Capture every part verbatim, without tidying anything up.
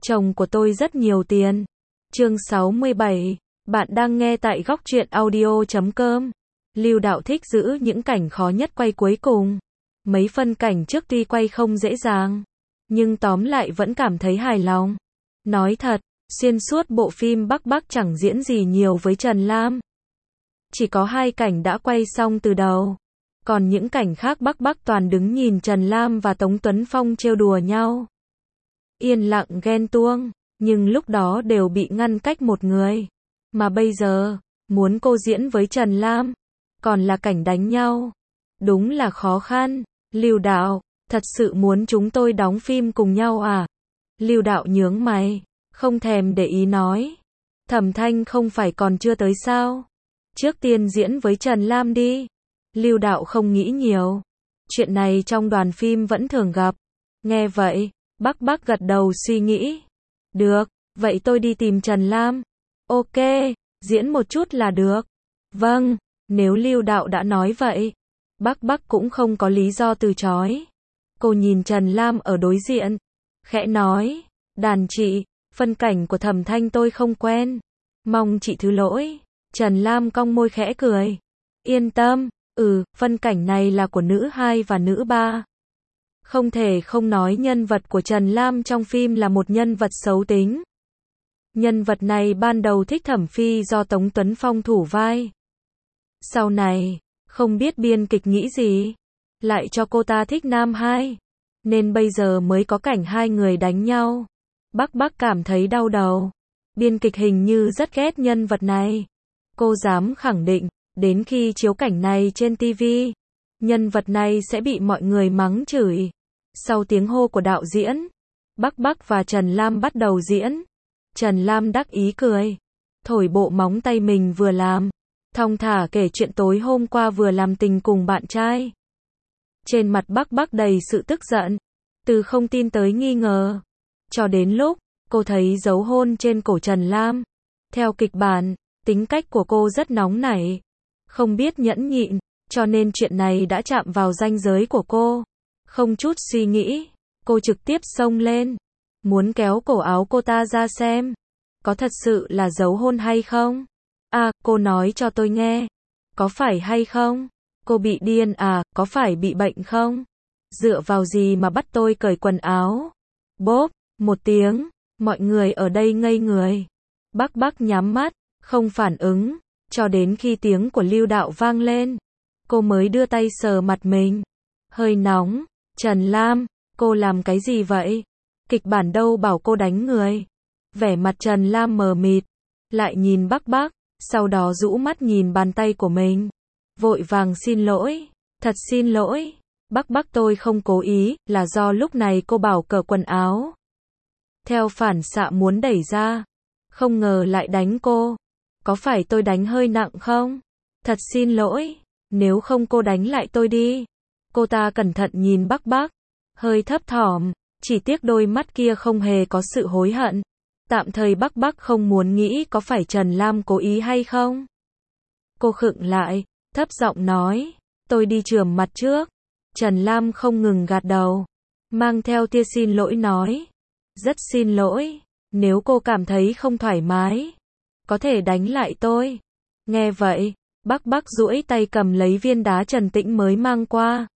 Chồng của tôi rất nhiều tiền. Chương sáu mươi bảy. Bạn đang nghe tại góc truyện audio chấm com. Lưu Đạo thích giữ những cảnh khó nhất quay cuối cùng. Mấy phân cảnh trước tuy quay không dễ dàng, nhưng tóm lại vẫn cảm thấy hài lòng. Nói thật, xuyên suốt bộ phim Bắc Bắc chẳng diễn gì nhiều với Trần Lam. Chỉ có hai cảnh đã quay xong từ đầu. Còn những cảnh khác Bắc Bắc toàn đứng nhìn Trần Lam và Tống Tuấn Phong trêu đùa nhau. Yên lặng ghen tuông, nhưng lúc đó đều bị ngăn cách một người. Mà bây giờ, muốn cô diễn với Trần Lam, còn là cảnh đánh nhau. Đúng là khó khăn. Lưu Đạo, thật sự muốn chúng tôi đóng phim cùng nhau à? Lưu Đạo nhướng mày, không thèm để ý nói. Thẩm Thanh không phải còn chưa tới sao? Trước tiên diễn với Trần Lam đi. Lưu Đạo không nghĩ nhiều. Chuyện này trong đoàn phim vẫn thường gặp. Nghe vậy, Bắc Bắc gật đầu suy nghĩ. Được, vậy tôi đi tìm Trần Lam. Ok, diễn một chút là được. Vâng, nếu Lưu Đạo đã nói vậy, Bắc Bắc cũng không có lý do từ chối. Cô nhìn Trần Lam ở đối diện, khẽ nói, đàn chị, phân cảnh của Thẩm Thanh tôi không quen. Mong chị thứ lỗi. Trần Lam cong môi khẽ cười. Yên tâm, ừ, phân cảnh này là của nữ hai và nữ ba. Không thể không nói nhân vật của Trần Lam trong phim là một nhân vật xấu tính. Nhân vật này ban đầu thích Thẩm Phi do Tống Tuấn Phong thủ vai. Sau này, không biết biên kịch nghĩ gì, lại cho cô ta thích nam hai. Nên bây giờ mới có cảnh hai người đánh nhau. Bắc Bắc cảm thấy đau đầu. Biên kịch hình như rất ghét nhân vật này. Cô dám khẳng định, đến khi chiếu cảnh này trên ti vi, nhân vật này sẽ bị mọi người mắng chửi. Sau tiếng hô của đạo diễn, Bắc Bắc và Trần Lam bắt đầu diễn. Trần Lam đắc ý cười, thổi bộ móng tay mình vừa làm, thong thả kể chuyện tối hôm qua vừa làm tình cùng bạn trai. Trên mặt Bắc Bắc đầy sự tức giận, từ không tin tới nghi ngờ, cho đến lúc cô thấy dấu hôn trên cổ Trần Lam. Theo kịch bản, tính cách của cô rất nóng nảy, không biết nhẫn nhịn, cho nên chuyện này đã chạm vào ranh giới của cô. Không chút suy nghĩ, cô trực tiếp xông lên, muốn kéo cổ áo cô ta ra xem, có thật sự là dấu hôn hay không? À, cô nói cho tôi nghe, có phải hay không? Cô bị điên à, có phải bị bệnh không? Dựa vào gì mà bắt tôi cởi quần áo? Bốp, một tiếng, mọi người ở đây ngây người. Bắc Bắc nhắm mắt, không phản ứng, cho đến khi tiếng của Lưu Đạo vang lên, cô mới đưa tay sờ mặt mình. Hơi nóng. Trần Lam, cô làm cái gì vậy? Kịch bản đâu bảo cô đánh người. Vẻ mặt Trần Lam mờ mịt, lại nhìn Bắc Bắc, sau đó rũ mắt nhìn bàn tay của mình. Vội vàng xin lỗi, thật xin lỗi. Bắc Bắc tôi không cố ý, là do lúc này cô bảo cởi quần áo. Theo phản xạ muốn đẩy ra, không ngờ lại đánh cô. Có phải tôi đánh hơi nặng không? Thật xin lỗi, nếu không cô đánh lại tôi đi. Cô ta cẩn thận nhìn Bắc Bắc, hơi thấp thỏm, chỉ tiếc đôi mắt kia không hề có sự hối hận. Tạm thời Bắc Bắc không muốn nghĩ có phải Trần Lam cố ý hay không. Cô khựng lại, thấp giọng nói, tôi đi chườm mặt trước. Trần Lam không ngừng gật đầu, mang theo tia xin lỗi nói, rất xin lỗi, nếu cô cảm thấy không thoải mái, có thể đánh lại tôi. Nghe vậy, Bắc Bắc duỗi tay cầm lấy viên đá Trần Tĩnh mới mang qua.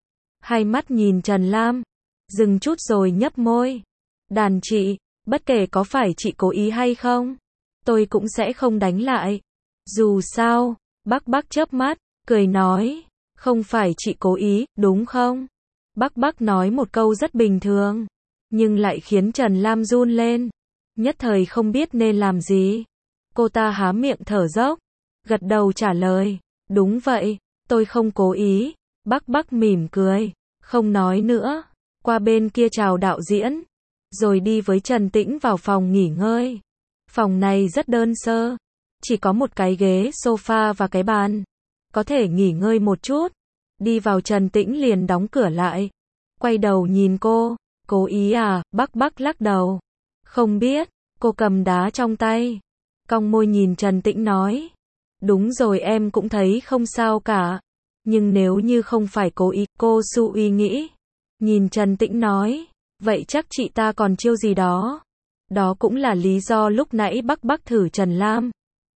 Hai mắt nhìn Trần Lam, dừng chút rồi nhấp môi. Đàn chị, bất kể có phải chị cố ý hay không, tôi cũng sẽ không đánh lại. Dù sao, Bắc Bắc chớp mắt, cười nói, không phải chị cố ý, đúng không? Bắc Bắc nói một câu rất bình thường, nhưng lại khiến Trần Lam run lên, nhất thời không biết nên làm gì. Cô ta há miệng thở dốc, gật đầu trả lời, đúng vậy, tôi không cố ý. Bắc Bắc mỉm cười, không nói nữa, qua bên kia chào đạo diễn, rồi đi với Trần Tĩnh vào phòng nghỉ ngơi. Phòng này rất đơn sơ, chỉ có một cái ghế sofa và cái bàn, có thể nghỉ ngơi một chút. Đi vào Trần Tĩnh liền đóng cửa lại, quay đầu nhìn cô, cố ý à? Bắc Bắc lắc đầu, không biết. Cô cầm đá trong tay, cong môi nhìn Trần Tĩnh nói, đúng rồi, em cũng thấy không sao cả. Nhưng nếu như không phải cố ý, cô Su Uy nghĩ. Nhìn Trần Tĩnh nói, vậy chắc chị ta còn chiêu gì đó. Đó cũng là lý do lúc nãy Bắc Bắc thử Trần Lam.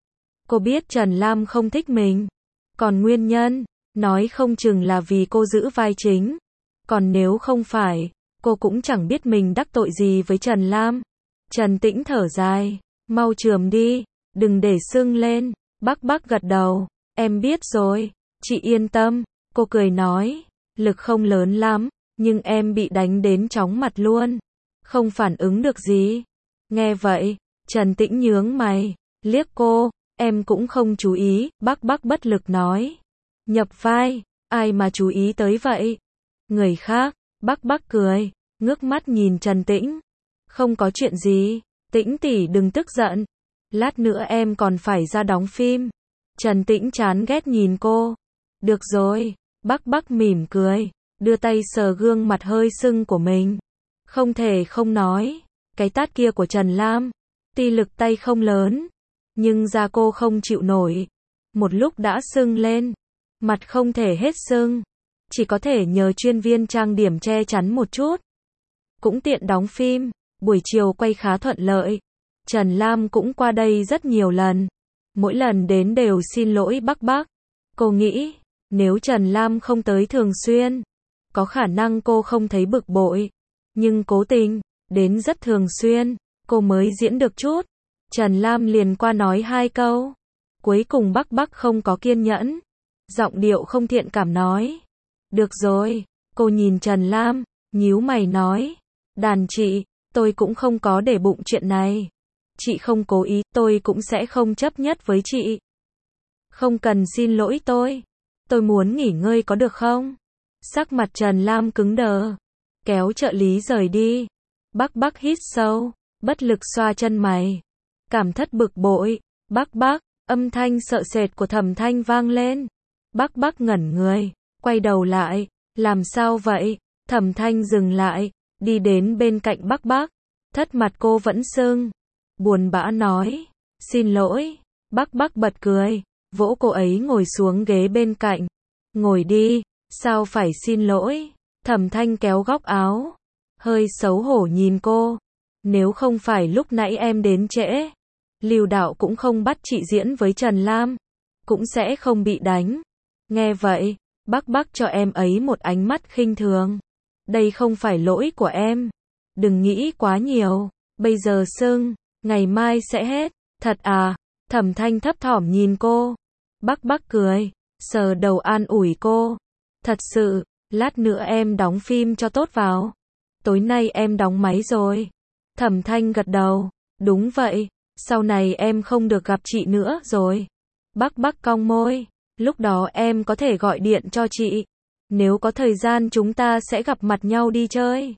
Cô biết Trần Lam không thích mình. Còn nguyên nhân, nói không chừng là vì cô giữ vai chính. Còn nếu không phải, cô cũng chẳng biết mình đắc tội gì với Trần Lam. Trần Tĩnh thở dài, mau chườm đi, đừng để sưng lên. Bắc Bắc gật đầu, em biết rồi, chị yên tâm. Cô cười nói, lực không lớn lắm, nhưng em bị đánh đến chóng mặt luôn. Không phản ứng được gì. Nghe vậy, Trần Tĩnh nhướng mày, liếc cô, em cũng không chú ý. Bắc Bắc bất lực nói, nhập vai, ai mà chú ý tới vậy? Người khác. Bắc Bắc cười, ngước mắt nhìn Trần Tĩnh. Không có chuyện gì, Tĩnh tỷ đừng tức giận. Lát nữa em còn phải ra đóng phim. Trần Tĩnh chán ghét nhìn cô. Được rồi, Bắc Bắc mỉm cười, đưa tay sờ gương mặt hơi sưng của mình. Không thể không nói, cái tát kia của Trần Lam, tuy lực tay không lớn, nhưng da cô không chịu nổi. Một lúc đã sưng lên, mặt không thể hết sưng, chỉ có thể nhờ chuyên viên trang điểm che chắn một chút. Cũng tiện đóng phim, buổi chiều quay khá thuận lợi. Trần Lam cũng qua đây rất nhiều lần, mỗi lần đến đều xin lỗi Bắc Bắc. Cô nghĩ, nếu Trần Lam không tới thường xuyên, có khả năng cô không thấy bực bội. Nhưng cố tình, đến rất thường xuyên, cô mới diễn được chút. Trần Lam liền qua nói hai câu. Cuối cùng Bắc Bắc không có kiên nhẫn. Giọng điệu không thiện cảm nói. Được rồi, cô nhìn Trần Lam, nhíu mày nói. Đàn chị, tôi cũng không có để bụng chuyện này. Chị không cố ý, tôi cũng sẽ không chấp nhất với chị. Không cần xin lỗi tôi. Tôi muốn nghỉ ngơi có được không? Sắc mặt Trần Lam cứng đờ. Kéo trợ lý rời đi. Bắc Bắc hít sâu, bất lực xoa chân mày. Cảm thất bực bội. Bắc Bắc, âm thanh sợ sệt của Thẩm Thanh vang lên. Bắc Bắc ngẩn người, quay đầu lại. Làm sao vậy? Thẩm Thanh dừng lại, đi đến bên cạnh Bắc Bắc. Thất mặt cô vẫn sưng. Buồn bã nói. Xin lỗi. Bắc Bắc bật cười, vỗ cô ấy ngồi xuống ghế bên cạnh. Ngồi đi, sao phải xin lỗi? Thẩm Thanh kéo góc áo, hơi xấu hổ nhìn cô. Nếu không phải lúc nãy em đến trễ, Lưu Đạo cũng không bắt chị diễn với Trần Lam, cũng sẽ không bị đánh. Nghe vậy, Bắc Bắc cho em ấy một ánh mắt khinh thường. Đây không phải lỗi của em. Đừng nghĩ quá nhiều, bây giờ sưng, ngày mai sẽ hết. Thật à? Thẩm Thanh thấp thỏm nhìn cô. Bắc Bắc cười, sờ đầu an ủi cô. Thật sự, lát nữa em đóng phim cho tốt vào. Tối nay em đóng máy rồi. Thẩm Thanh gật đầu. Đúng vậy, sau này em không được gặp chị nữa rồi. Bắc Bắc cong môi. Lúc đó em có thể gọi điện cho chị. Nếu có thời gian chúng ta sẽ gặp mặt nhau đi chơi.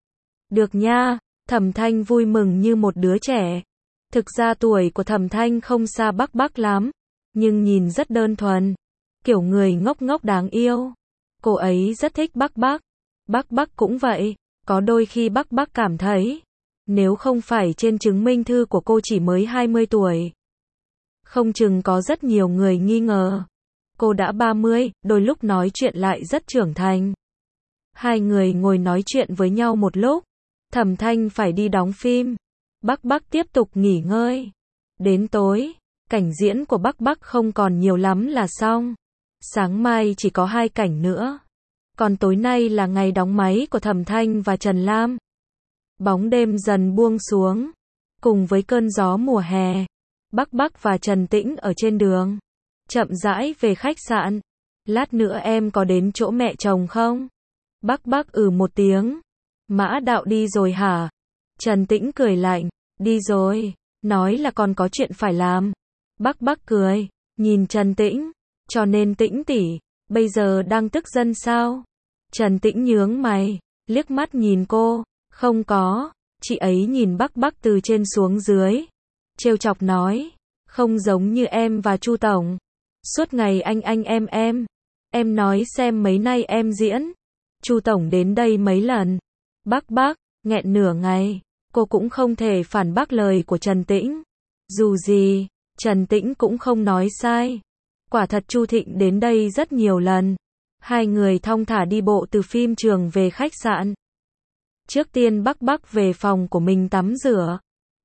Được nha. Thẩm Thanh vui mừng như một đứa trẻ. Thực ra tuổi của Thẩm Thanh không xa Bắc Bắc lắm, nhưng nhìn rất đơn thuần, kiểu người ngốc ngốc đáng yêu. Cô ấy rất thích Bắc Bắc. Bắc Bắc cũng vậy, có đôi khi Bắc Bắc cảm thấy, nếu không phải trên chứng minh thư của cô chỉ mới hai mươi tuổi, không chừng có rất nhiều người nghi ngờ. Cô đã ba mươi, đôi lúc nói chuyện lại rất trưởng thành. Hai người ngồi nói chuyện với nhau một lúc, Thẩm Thanh phải đi đóng phim. Bắc Bắc tiếp tục nghỉ ngơi. Đến tối, cảnh diễn của Bắc Bắc không còn nhiều lắm là xong. Sáng mai chỉ có hai cảnh nữa. Còn tối nay là ngày đóng máy của Thẩm Thanh và Trần Lam. Bóng đêm dần buông xuống. Cùng với cơn gió mùa hè, Bắc Bắc và Trần Tĩnh ở trên đường. Chậm rãi về khách sạn. Lát nữa em có đến chỗ mẹ chồng không? Bắc Bắc ừ một tiếng. Mã Đạo đi rồi hả? Trần Tĩnh cười lạnh. Đi rồi. Nói là còn có chuyện phải làm. Bắc Bắc cười. Nhìn Trần Tĩnh. Cho nên Tĩnh tỷ, bây giờ đang tức giận sao? Trần Tĩnh nhướng mày, liếc mắt nhìn cô. Không có. Chị ấy nhìn Bắc Bắc từ trên xuống dưới, trêu chọc nói. Không giống như em và Chu Tổng. Suốt ngày anh anh em em. Em nói xem mấy nay em diễn. Chu Tổng đến đây mấy lần. Bắc Bắc, nghẹn nửa ngày. Cô cũng không thể phản bác lời của Trần Tĩnh. Dù gì, Trần Tĩnh cũng không nói sai. Quả thật Chu Thịnh đến đây rất nhiều lần. Hai người thong thả đi bộ từ phim trường về khách sạn. Trước tiên Bắc Bắc về phòng của mình tắm rửa.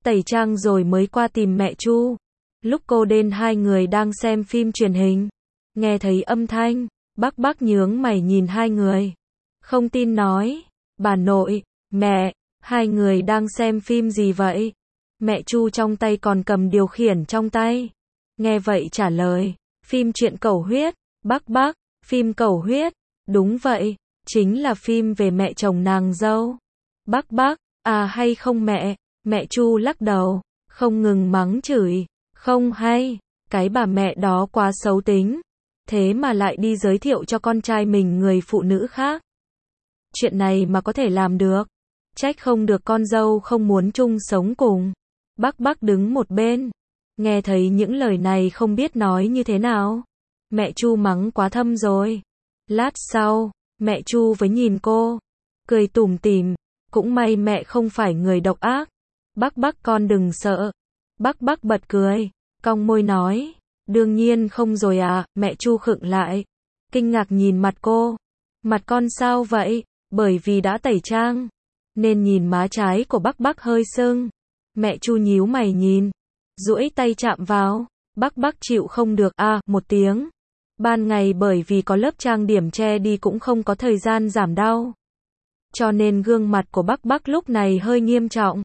tẩy trang rồi mới qua tìm mẹ Chu. Lúc cô đến hai người đang xem phim truyền hình. Nghe thấy âm thanh, Bắc Bắc nhướng mày nhìn hai người. Không tin nói, bà nội, mẹ, hai người đang xem phim gì vậy? Mẹ Chu trong tay còn cầm điều khiển trong tay. Nghe vậy trả lời, phim truyện cầu huyết. Bắc Bắc, phim cầu huyết, đúng vậy, chính là phim về mẹ chồng nàng dâu. Bắc Bắc, à hay không mẹ? Mẹ Chu lắc đầu, không ngừng mắng chửi, không hay, cái bà mẹ đó quá xấu tính, thế mà lại đi giới thiệu cho con trai mình người phụ nữ khác. Chuyện này mà có thể làm được, trách không được con dâu không muốn chung sống cùng. Bắc Bắc đứng một bên, nghe thấy những lời này không biết nói như thế nào. Mẹ Chu mắng quá thâm rồi. Lát sau, mẹ Chu với nhìn cô, cười tủm tỉm, cũng may mẹ không phải người độc ác. Bắc Bắc con đừng sợ. Bắc Bắc bật cười, cong môi nói, đương nhiên không rồi à. Mẹ Chu khựng lại, kinh ngạc nhìn mặt cô. Mặt con sao vậy? Bởi vì đã tẩy trang, nên nhìn má trái của Bắc Bắc hơi sưng. Mẹ Chu nhíu mày nhìn, duỗi tay chạm vào. Bắc Bắc chịu không được à, một tiếng. Ban ngày bởi vì có lớp trang điểm che đi cũng không có thời gian giảm đau, cho nên gương mặt của Bắc Bắc lúc này hơi nghiêm trọng.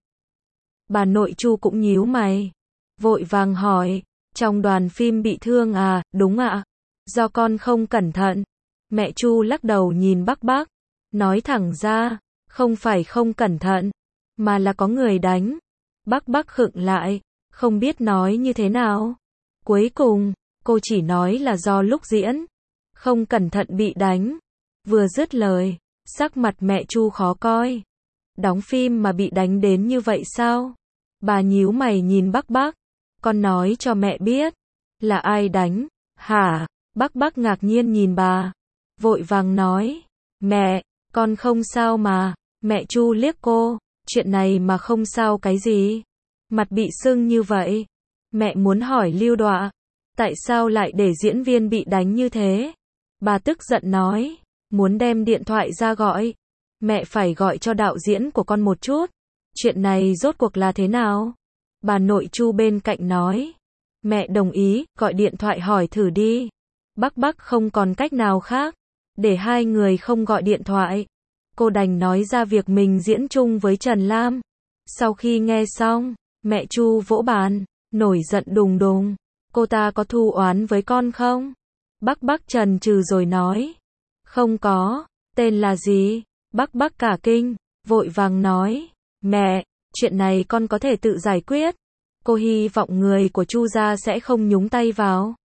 Bà nội Chu cũng nhíu mày, vội vàng hỏi, trong đoàn phim bị thương à? Đúng ạ, do con không cẩn thận. Mẹ Chu lắc đầu nhìn Bắc Bắc, nói thẳng ra, không phải không cẩn thận, mà là có người đánh. Bắc Bắc khựng lại, không biết nói như thế nào. Cuối cùng, cô chỉ nói là do lúc diễn, không cẩn thận bị đánh. Vừa dứt lời, sắc mặt mẹ Chu khó coi. Đóng phim mà bị đánh đến như vậy sao? Bà nhíu mày nhìn Bắc Bắc, con nói cho mẹ biết, là ai đánh, hả? Bắc Bắc ngạc nhiên nhìn bà, vội vàng nói, mẹ, con không sao mà. Mẹ Chu liếc cô, chuyện này mà không sao cái gì? Mặt bị sưng như vậy. Mẹ muốn hỏi Lưu Đọa, tại sao lại để diễn viên bị đánh như thế? Bà tức giận nói, muốn đem điện thoại ra gọi. Mẹ phải gọi cho đạo diễn của con một chút. Chuyện này rốt cuộc là thế nào? Bà nội Chu bên cạnh nói, mẹ đồng ý, gọi điện thoại hỏi thử đi. Bắc Bắc không còn cách nào khác, để hai người không gọi điện thoại. Cô đành nói ra việc mình diễn chung với Trần Lam. Sau khi nghe xong, mẹ Chu vỗ bàn, nổi giận đùng đùng. Cô ta có thù oán với con không? Bắc Bắc chần chừ rồi nói, không có. Tên là gì? Bắc Bắc cả kinh, vội vàng nói, mẹ, chuyện này con có thể tự giải quyết. Cô hy vọng người của Chu gia sẽ không nhúng tay vào.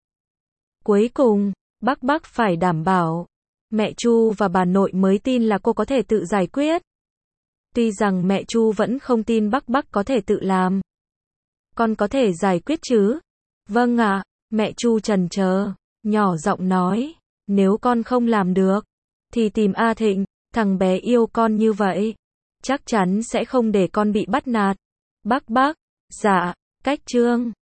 Cuối cùng, Bắc Bắc phải đảm bảo, mẹ Chu và bà nội mới tin là cô có thể tự giải quyết. Tuy rằng mẹ Chu vẫn không tin Bắc Bắc có thể tự làm. Con có thể giải quyết chứ? Vâng ạ. Mẹ Chu trần chờ, nhỏ giọng nói, nếu con không làm được, thì tìm A Thịnh, thằng bé yêu con như vậy, chắc chắn sẽ không để con bị bắt nạt. Bắc Bắc, dạ, cách chương